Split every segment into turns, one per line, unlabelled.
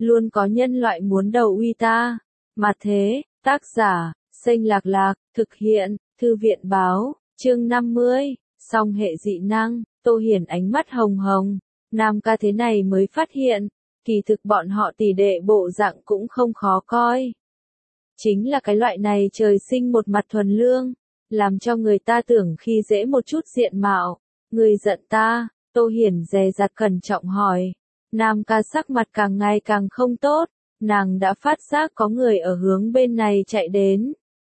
luôn có nhân loại muốn đầu uy ta. Mà thế, tác giả, Xanh Lạc Lạc, thực hiện, Thư viện báo, chương 50, song hệ dị năng, Tô Hiển ánh mắt hồng hồng, Nam ca thế này mới phát hiện, kỳ thực bọn họ tỷ đệ bộ dạng cũng không khó coi. Chính là cái loại này trời sinh một mặt thuần lương, làm cho người ta tưởng khi dễ một chút diện mạo. Người giận ta, Tô Hiển dè dặt cẩn trọng hỏi. Nam ca sắc mặt càng ngày càng không tốt, nàng đã phát giác có người ở hướng bên này chạy đến.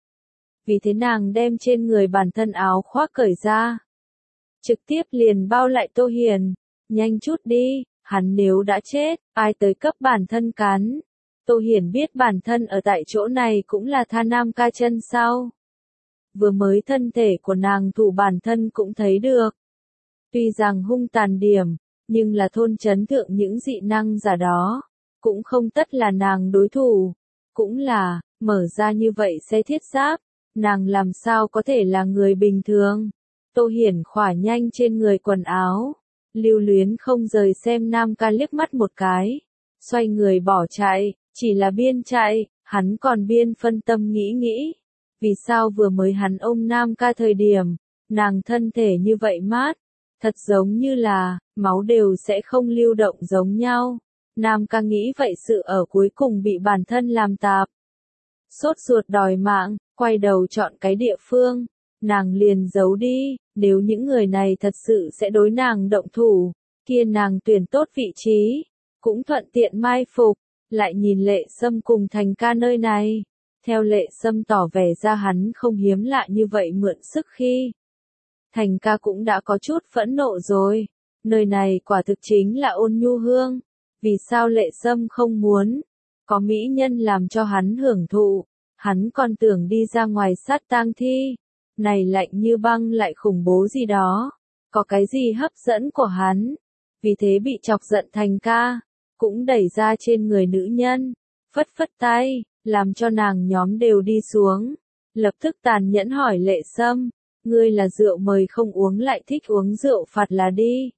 Vì thế nàng đem trên người bản thân áo khoác cởi ra. Trực tiếp liền bao lại Tô Hiển. Nhanh chút đi, hắn nếu đã chết, ai tới cấp bản thân cắn. Tô Hiển biết bản thân ở tại chỗ này cũng là tha Nam ca chân sau. Vừa mới thân thể của nàng thủ bản thân cũng thấy được. Tuy rằng hung tàn điểm, nhưng là thôn trấn thượng những dị năng giả đó, cũng không tất là nàng đối thủ. Cũng là, mở ra như vậy xe thiết giáp, nàng làm sao có thể là người bình thường. Tô Hiển khỏa nhanh trên người quần áo, lưu luyến không rời xem Nam ca liếc mắt một cái, xoay người bỏ chạy, chỉ là biên chạy, hắn còn biên phân tâm nghĩ. Vì sao vừa mới hắn ôm Nam ca thời điểm, nàng thân thể như vậy mát, thật giống như là, máu đều sẽ không lưu động giống nhau. Nam ca nghĩ vậy sự ở cuối cùng bị bản thân làm tạp. Sốt ruột đòi mạng, quay đầu chọn cái địa phương, nàng liền giấu đi, nếu những người này thật sự sẽ đối nàng động thủ, kia nàng tuyển tốt vị trí, cũng thuận tiện mai phục, lại nhìn Lệ Sâm cùng Thành ca nơi này. Theo Lệ Sâm tỏ vẻ ra hắn không hiếm lạ như vậy mượn sức khi. Thành ca cũng đã có chút phẫn nộ rồi, nơi này quả thực chính là ôn nhu hương, vì sao Lệ Sâm không muốn, có mỹ nhân làm cho hắn hưởng thụ, hắn còn tưởng đi ra ngoài sát tang thi, này lạnh như băng lại khủng bố gì đó, có cái gì hấp dẫn của hắn, vì thế bị chọc giận Thành ca, cũng đẩy ra trên người nữ nhân, phất phất tay, làm cho nàng nhóm đều đi xuống, lập tức tàn nhẫn hỏi Lệ Sâm, ngươi là rượu mời không uống lại thích uống rượu phạt là đi.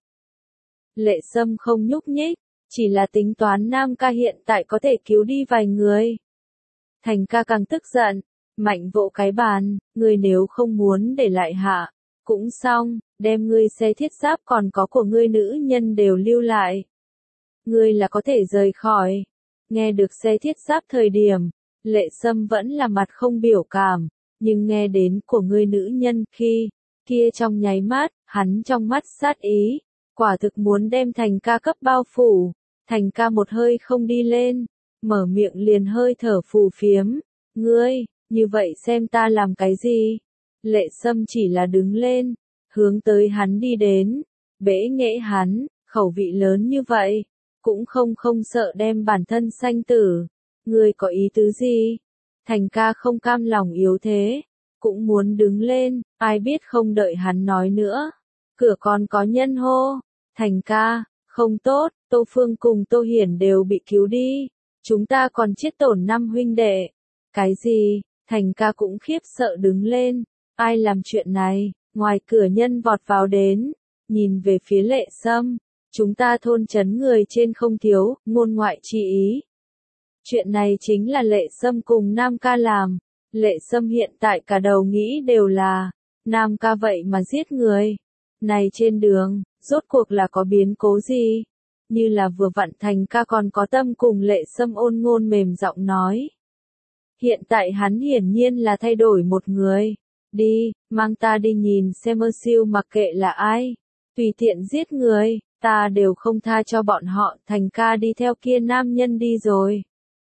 Lệ Sâm không nhúc nhích, chỉ là tính toán Nam ca hiện tại có thể cứu đi vài người. Thành ca càng tức giận, mạnh vỗ cái bàn, ngươi nếu không muốn để lại hạ, cũng xong, đem ngươi xe thiết giáp còn có của ngươi nữ nhân đều lưu lại. Ngươi là có thể rời khỏi. Nghe được xe thiết giáp thời điểm, Lệ Sâm vẫn là mặt không biểu cảm, nhưng nghe đến của ngươi nữ nhân khi, kia trong nháy mắt, hắn trong mắt sát ý, quả thực muốn đem Thành ca cấp bao phủ. Thành ca một hơi không đi lên, mở miệng liền hơi thở phù phiếm, ngươi, như vậy xem ta làm cái gì? Lệ Sâm chỉ là đứng lên, hướng tới hắn đi đến, bẽ nghễ hắn, khẩu vị lớn như vậy, cũng không sợ đem bản thân sanh tử, ngươi có ý tứ gì? Thành ca không cam lòng yếu thế, cũng muốn đứng lên, ai biết không đợi hắn nói nữa, cửa còn có nhân hô, Thành ca, không tốt, Tô Phương cùng Tô Hiển đều bị cứu đi, chúng ta còn chết tổn 5 huynh đệ. Cái gì? Thành ca cũng khiếp sợ đứng lên, ai làm chuyện này? Ngoài cửa nhân vọt vào đến, nhìn về phía Lệ Sâm, chúng ta thôn trấn người trên không thiếu, ngôn ngoại chi ý. Chuyện này chính là Lệ Sâm cùng Nam ca làm, Lệ Sâm hiện tại cả đầu nghĩ đều là, Nam ca vậy mà giết người. Này trên đường, rốt cuộc là có biến cố gì? Như là vừa vặn Thành ca còn có tâm cùng Lệ Sâm ôn ngôn mềm giọng nói. Hiện tại hắn hiển nhiên là thay đổi một người. Đi, mang ta đi nhìn xem siêu mặc kệ là ai. Tùy tiện giết người, ta đều không tha cho bọn họ. Thành ca đi theo kia nam nhân đi rồi.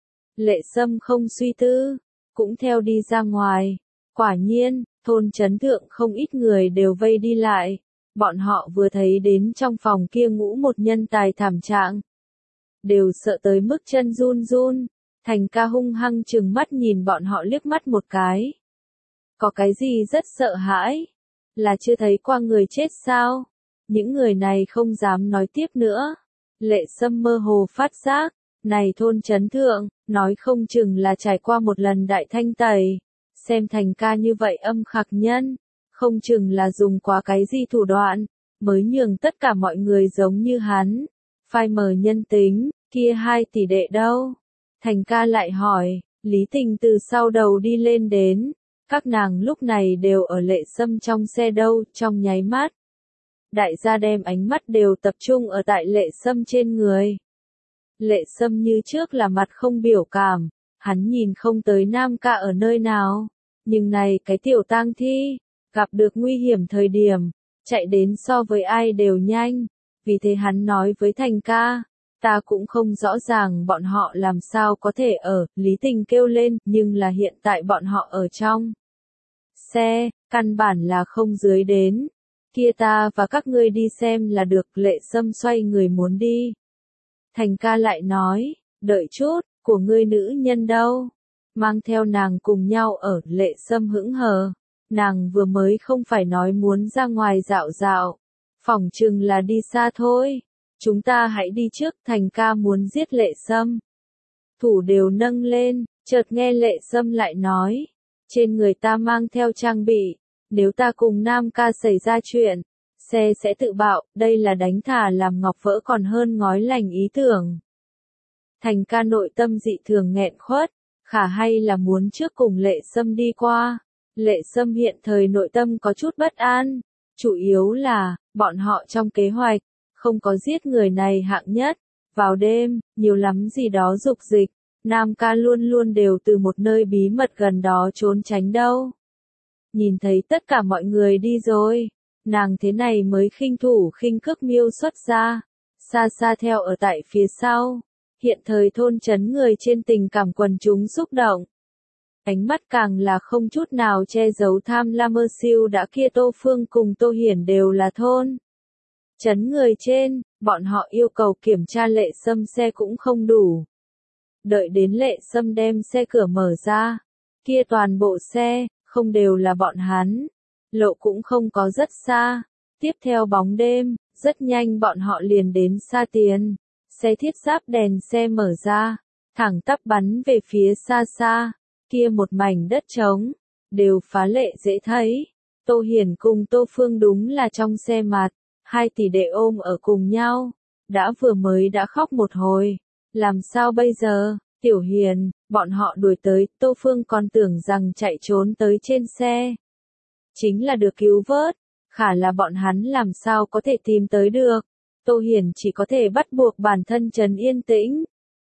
Lệ Sâm không suy tư, cũng theo đi ra ngoài. Quả nhiên, thôn trấn thượng không ít người đều vây đi lại. Bọn họ vừa thấy đến trong phòng kia ngũ một nhân tài thảm trạng. Đều sợ tới mức chân run run. Thành ca hung hăng trừng mắt nhìn bọn họ liếc mắt một cái. Có cái gì rất sợ hãi? Là chưa thấy qua người chết sao? Những người này không dám nói tiếp nữa. Lệ Sâm mơ hồ phát giác. Này thôn trấn thượng, nói không chừng là trải qua một lần đại thanh tẩy. Xem Thành ca như vậy âm khặc nhân. Không chừng là dùng quá cái gì thủ đoạn, mới nhường tất cả mọi người giống như hắn, phai mờ nhân tính, Kia hai tỷ đệ đâu? Thành ca lại hỏi, Lý Tình từ sau đầu đi lên đến, các nàng lúc này đều ở Lệ Sâm trong xe đâu, trong nháy mắt. Đại gia đem ánh mắt đều tập trung ở tại Lệ Sâm trên người. Lệ Sâm như trước là mặt không biểu cảm, hắn nhìn không tới Nam ca ở nơi nào, nhưng này cái tiểu tang thi, gặp được nguy hiểm thời điểm, chạy đến so với ai đều nhanh, vì thế hắn nói với Thành ca, ta cũng không rõ ràng bọn họ làm sao có thể ở, Lý Tình kêu lên, nhưng là hiện tại bọn họ ở trong xe, căn bản là không dưới đến, kia ta và các ngươi đi xem là được. Lệ Sâm xoay người muốn đi. Thành ca lại nói, đợi chút, của ngươi nữ nhân đâu? Mang theo nàng cùng nhau ở. Lệ Sâm hững hờ, nàng vừa mới không phải nói muốn ra ngoài dạo dạo, phỏng chừng là đi xa thôi. Chúng ta hãy đi trước. Thành ca muốn giết Lệ Sâm. Thủ đều nâng lên, chợt nghe Lệ Sâm lại nói, trên người ta mang theo trang bị, nếu ta cùng Nam ca xảy ra chuyện, xe sẽ tự bạo, đây là đánh thà làm ngọc vỡ còn hơn ngói lành ý tưởng. Thành ca nội tâm dị thường nghẹn khuất, khả hay là muốn trước cùng Lệ Sâm đi qua. Lệ Sâm hiện thời nội tâm có chút bất an, chủ yếu là, bọn họ trong kế hoạch, không có giết người này hạng nhất. Vào đêm, nhiều lắm gì đó dục dịch, Nam ca luôn luôn đều từ một nơi bí mật gần đó trốn tránh đâu. Nhìn thấy tất cả mọi người đi rồi, nàng thế này mới khinh thủ khinh cước miêu xuất ra, xa xa theo ở tại phía sau. Hiện thời thôn trấn người trên tình cảm quần chúng xúc động. Ánh mắt càng là không chút nào che giấu tham lam mơ siêu đã kia. Tô Phương cùng Tô Hiển đều là thôn trấn người trên, bọn họ yêu cầu kiểm tra Lệ Sâm xe cũng không đủ. Đợi đến Lệ Sâm đem xe cửa mở ra, kia toàn bộ xe, không đều là bọn hắn. Lộ cũng không có rất xa. Tiếp theo bóng đêm, rất nhanh bọn họ liền đến Sa Tiền. Xe thiết giáp đèn xe mở ra, thẳng tắp bắn về phía xa xa. Kia một mảnh đất trống, đều phá lệ dễ thấy. Tô Hiển cùng Tô Phương đúng là trong xe mặt, hai tỷ đệ ôm ở cùng nhau. Đã vừa mới đã khóc một hồi. Làm sao bây giờ? Tiểu Hiền, bọn họ đuổi tới, Tô Phương còn tưởng rằng chạy trốn tới trên xe. Chính là được cứu vớt, khả là bọn hắn làm sao có thể tìm tới được. Tô Hiền chỉ có thể bắt buộc bản thân trấn yên tĩnh.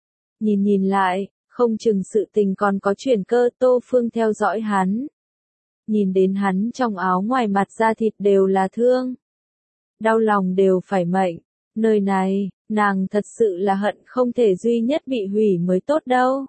Nhìn lại, không chừng sự tình còn có chuyển cơ. Tô Phương theo dõi hắn. Nhìn đến hắn trong áo ngoài mặt da thịt đều là thương. Đau lòng đều phải mệnh. Nơi này, nàng thật sự là hận không thể duy nhất bị hủy mới tốt đâu.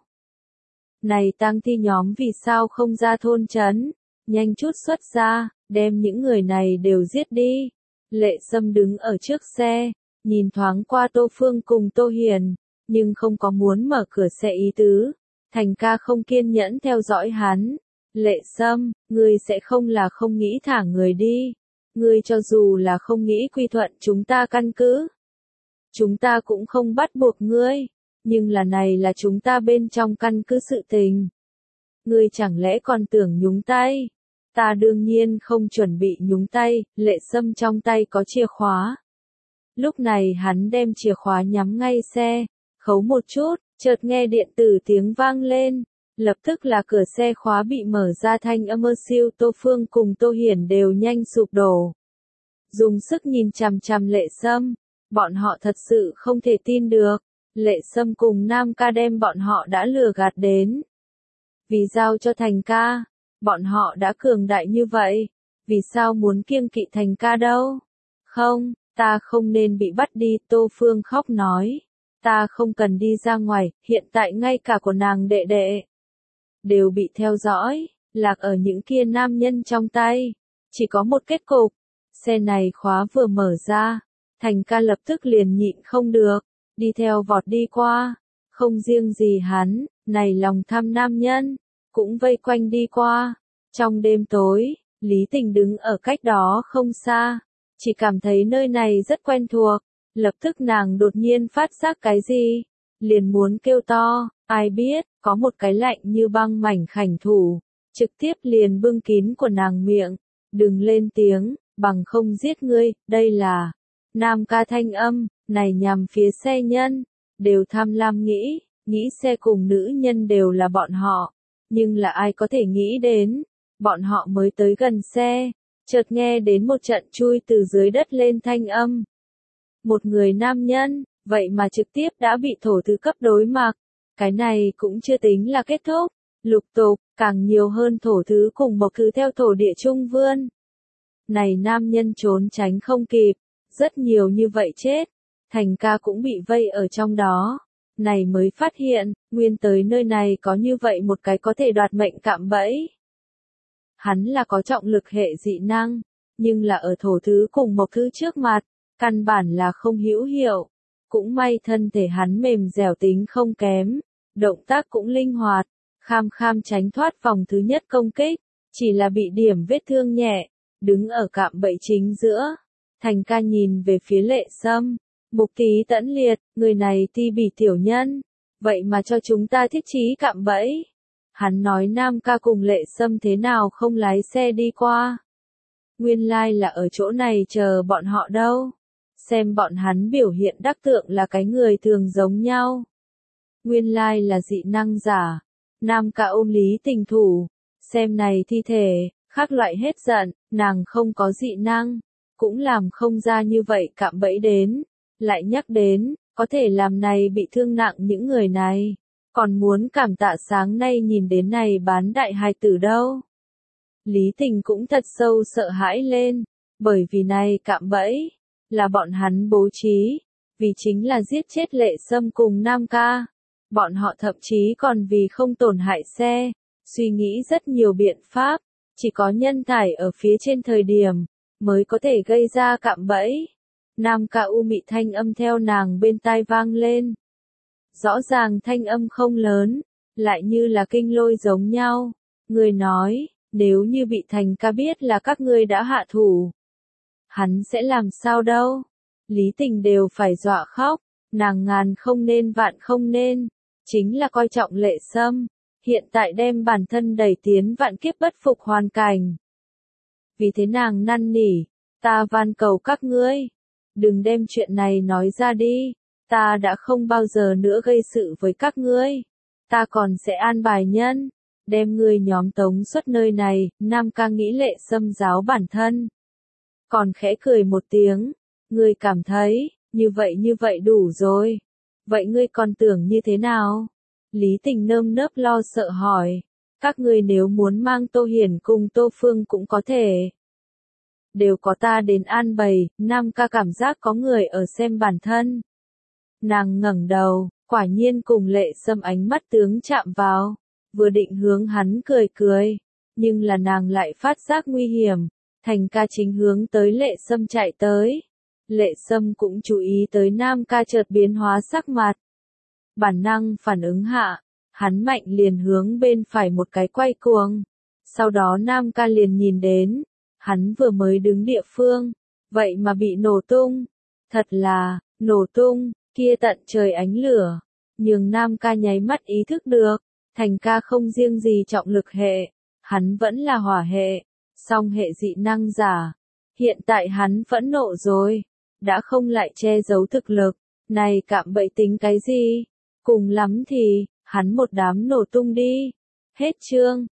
Này tang thi nhóm vì sao không ra thôn trấn, nhanh chút xuất ra, đem những người này đều giết đi. Lệ Sâm đứng ở trước xe, nhìn thoáng qua Tô Phương cùng Tô Hiền, nhưng không có muốn mở cửa xe ý tứ. Thành ca không kiên nhẫn theo dõi hắn. Lệ Sâm, ngươi sẽ không là không nghĩ thả người đi. Ngươi cho dù là không nghĩ quy thuận chúng ta căn cứ, chúng ta cũng không bắt buộc ngươi, nhưng là này là chúng ta bên trong căn cứ sự tình. Ngươi chẳng lẽ còn tưởng nhúng tay? Ta đương nhiên không chuẩn bị nhúng tay. Lệ Sâm trong tay có chìa khóa. Lúc này hắn đem chìa khóa nhắm ngay xe, khấu một chút, chợt nghe điện tử tiếng vang lên. Lập tức là cửa xe khóa bị mở ra, thanh âm mơ siêu. Tô Phương cùng Tô Hiển đều nhanh sụp đổ. Dùng sức nhìn chằm chằm Lệ Sâm. Bọn họ thật sự không thể tin được. Lệ Sâm cùng Nam ca đem bọn họ đã lừa gạt đến. Vì giao cho Thành ca, bọn họ đã cường đại như vậy. Vì sao muốn kiêng kỵ Thành ca đâu? Không, ta không nên bị bắt đi. Tô Phương khóc nói. Ta không cần đi ra ngoài, hiện tại ngay cả của nàng đệ đệ đều bị theo dõi, lạc ở những kia nam nhân trong tay. Chỉ có một kết cục. Xe này khóa vừa mở ra, Thành ca lập tức liền nhịn không được, đi theo vọt đi qua. Không riêng gì hắn, này lòng tham nam nhân, cũng vây quanh đi qua. Trong đêm tối, Lý Tình đứng ở cách đó không xa, chỉ cảm thấy nơi này rất quen thuộc. Lập tức nàng đột nhiên phát giác cái gì, liền muốn kêu to, ai biết, có một cái lạnh như băng mảnh khảnh thủ, trực tiếp liền bưng kín của nàng miệng. Đừng lên tiếng, bằng không giết ngươi. Đây là Nam ca thanh âm, này nhằm phía xe nhân. đều tham lam nghĩ xe cùng nữ nhân đều là bọn họ. Nhưng là ai có thể nghĩ đến, bọn họ mới tới gần xe, chợt nghe đến một trận chui từ dưới đất lên thanh âm. Một người nam nhân, vậy mà trực tiếp đã bị thổ thứ cấp đối mặt. Cái này cũng chưa tính là kết thúc, lục tục, càng nhiều hơn thổ thứ cùng mộc thứ theo thổ địa trung vươn. Này nam nhân trốn tránh không kịp, rất nhiều như vậy chết, Thành ca cũng bị vây ở trong đó. Này mới phát hiện, nguyên tới nơi này có như vậy một cái có thể đoạt mệnh cạm bẫy. Hắn là có trọng lực hệ dị năng, nhưng là ở thổ thứ cùng mộc thứ trước mặt, căn bản là không hữu hiệu. Cũng may thân thể hắn mềm dẻo tính không kém, động tác cũng linh hoạt, kham kham tránh thoát vòng thứ nhất công kích, chỉ là bị điểm vết thương nhẹ, đứng ở cạm bẫy chính giữa. Thành ca nhìn về phía Lệ Sâm, mục tí tẫn liệt, người này ti bỉ tiểu nhân, vậy mà cho chúng ta thiết trí cạm bẫy. Hắn nói Nam ca cùng Lệ Sâm thế nào không lái xe đi qua. Nguyên lai là ở chỗ này chờ bọn họ đâu. Xem bọn hắn biểu hiện đắc tượng là cái người thường giống nhau. Nguyên lai là dị năng giả. Nam ca ôm Lý Tình thủ. Xem này thi thể, khác loại hết giận, nàng không có dị năng. Cũng làm không ra như vậy cạm bẫy đến. Lại nhắc đến, có thể làm này bị thương nặng những người này. Còn muốn cảm tạ sáng nay nhìn đến này bán đại hài tử đâu. Lý Tình cũng thật sâu sợ hãi lên. Bởi vì này cạm bẫy là bọn hắn bố trí, vì chính là giết chết Lệ Sâm cùng Nam ca. Bọn họ thậm chí còn vì không tổn hại xe, suy nghĩ rất nhiều biện pháp, chỉ có nhân thải ở phía trên thời điểm, mới có thể gây ra cạm bẫy. Nam ca u mị thanh âm theo nàng bên tai vang lên. Rõ ràng thanh âm không lớn, lại như là kinh lôi giống nhau. Người nói, nếu như bị Thành ca biết là các ngươi đã hạ thủ, hắn sẽ làm sao đâu? Lý Tình đều phải dọa khóc, nàng ngàn không nên vạn không nên, chính là coi trọng Lệ Sâm, hiện tại đem bản thân đẩy tiến vạn kiếp bất phục hoàn cảnh. Vì thế nàng năn nỉ, ta van cầu các ngươi, đừng đem chuyện này nói ra đi, ta đã không bao giờ nữa gây sự với các ngươi, ta còn sẽ an bài nhân, đem ngươi nhóm tống xuất nơi này. Nam ca nghĩ Lệ Sâm giáo bản thân. Còn khẽ cười một tiếng, ngươi cảm thấy, như vậy đủ rồi. Vậy ngươi còn tưởng như thế nào? Lý Tình nơm nớp lo sợ hỏi, các ngươi nếu muốn mang Tô Hiển cùng Tô Phương cũng có thể. Đều có ta đến an bày. Nam ca cảm giác có người ở xem bản thân. Nàng ngẩng đầu, quả nhiên cùng Lệ Sâm ánh mắt tướng chạm vào, vừa định hướng hắn cười, nhưng là nàng lại phát giác nguy hiểm. Thành ca chính hướng tới Lệ Sâm chạy tới. Lệ Sâm cũng chú ý tới Nam ca chợt biến hóa sắc mặt. Bản năng phản ứng hạ, hắn mạnh liền hướng bên phải một cái quay cuồng. Sau đó Nam ca liền nhìn đến, hắn vừa mới đứng địa phương, vậy mà bị nổ tung. Thật là, nổ tung, kia tận trời ánh lửa. Nhưng Nam ca nháy mắt ý thức được, Thành ca không riêng gì trọng lực hệ, hắn vẫn là hỏa hệ. Song hệ dị năng giả. Hiện tại hắn phẫn nộ rồi, đã không lại che giấu thực lực, này cạm bẫy tính cái gì? Cùng lắm thì, hắn một đám nổ tung đi. Hết chương.